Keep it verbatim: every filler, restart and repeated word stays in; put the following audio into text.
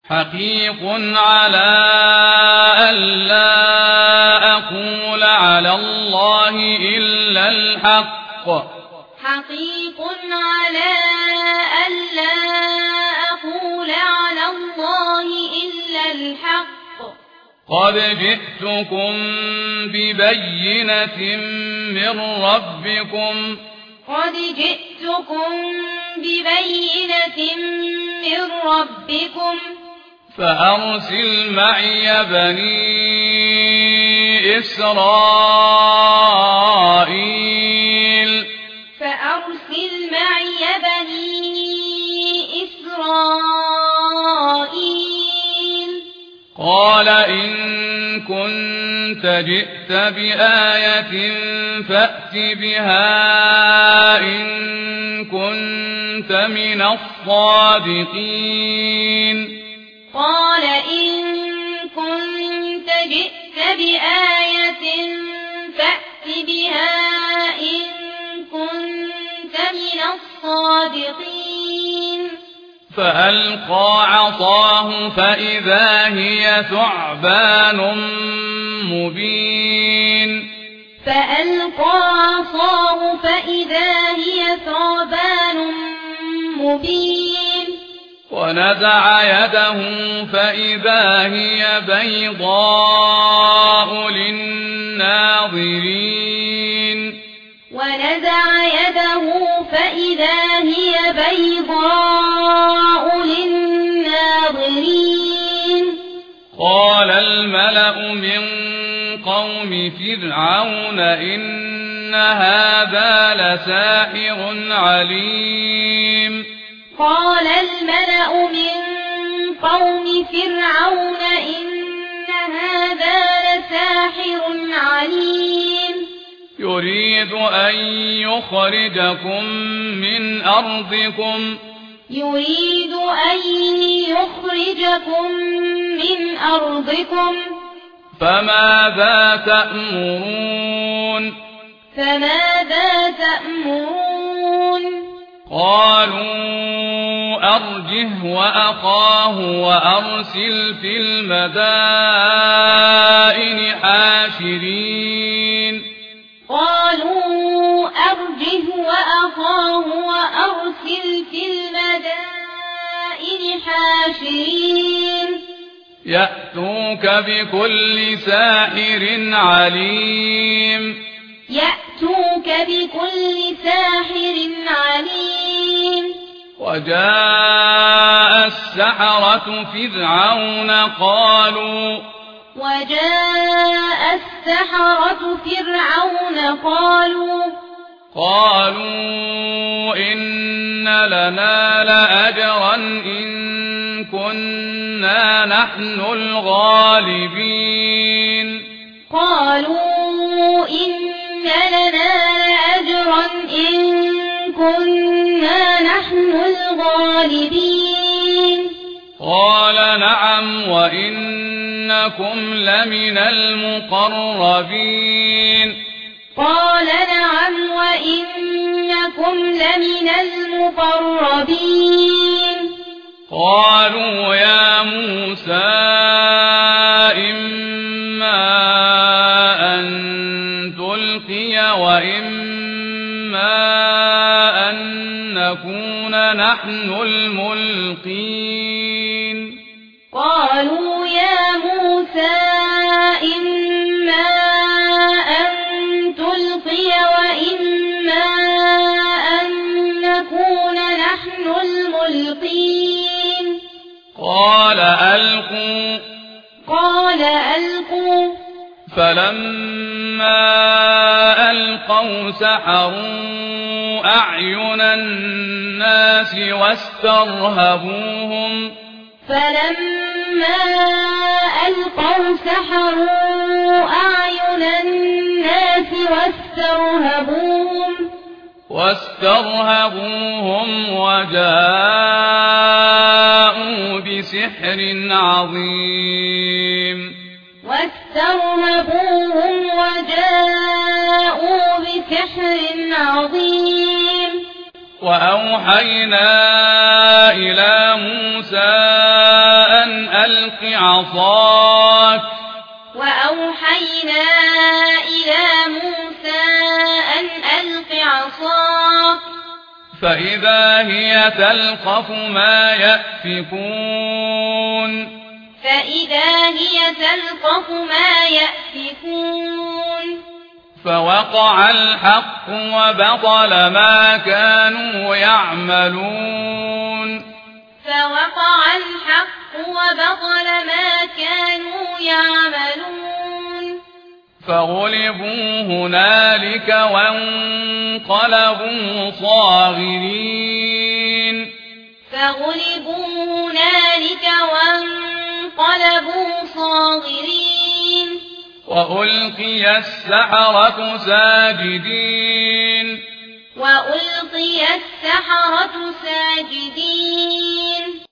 حقيق على ألا أقول على الله إلا الحق حقيق على ألا أقول على الله إلا الحق قد جئتكم ببينة من ربكم قد جئتكم ببينة من ربكم فأرسل معي بني إسرائيل فأرسل معي بني إسرائيل قال إن كنت جئت بآية فأت بها إن كنت من الصادقين قال إن كنت جئت بآية فأت بها إن كنت من الصادقين فألقى عصاه فإذا هي ثعبان مبين فألقى عصاه فإذا هي ثعبان مبين ونزع يده فإذا هي بيضاء للناظرين ونزع يده فإذا هي بيضاء للناظرين قال الملأ من قوم فرعون إن هذا لساحر عليم قال الملأ من قوم فرعون إن هذا لساحر عليم يريد أن يخرجكم من أرضكم يريد أن يخرجكم من أرضكم فماذا تأمرون فماذا تأمرون قالوا أرجه وأخاه وأرسل في المدائن حاشرين قالوا أرجه وأخاه وأرسل في المدائن حاشرين يأتوك بكل ساحر عليم يأتوك بكل ساحر عليم وجاء السحرة فرعون قالوا وجاء السحرة فرعون قالوا قالوا إن لنا لأجرا إن كنا نحن الغالبين قالوا إن لنا لأجرا إن كنا نحن الغالبين قال نعم وإنكم لمن المقربين قال نعم وإنكم لمن المقربين قالوا يا موسى إما أن تلقي وإما أن نكون نحن الملقين قالوا يا موسى إما أن تلقي وإما أن نكون نحن الملقين قال ألقوا قال ألقوا فلما ألقوا سحروا أعين الناس واسترهبوهم فلما ألقوا سحروا أعين الناس واسترهبوهم واسترهبوهم وجاءوا بسحر عظيم واسترهبوهم وجاءوا بسحر عظيم وأوحينا إلى موسى أن ألق عصاك وأوحينا إلى موسى أن ألق عصاك فإذا هي تلقف ما يأفكون فإذا هي تلقف ما يأفكون فوقع الحق وبطل ما كانوا يعملون فوقع الحق وبطل ما كانوا يعملون فغلبوا هنالك وانقلبوا صاغرين فغلبوا هنالك وانقلبوا صاغرين وألقي السحرة ساجدين وألقي السحرة ساجدين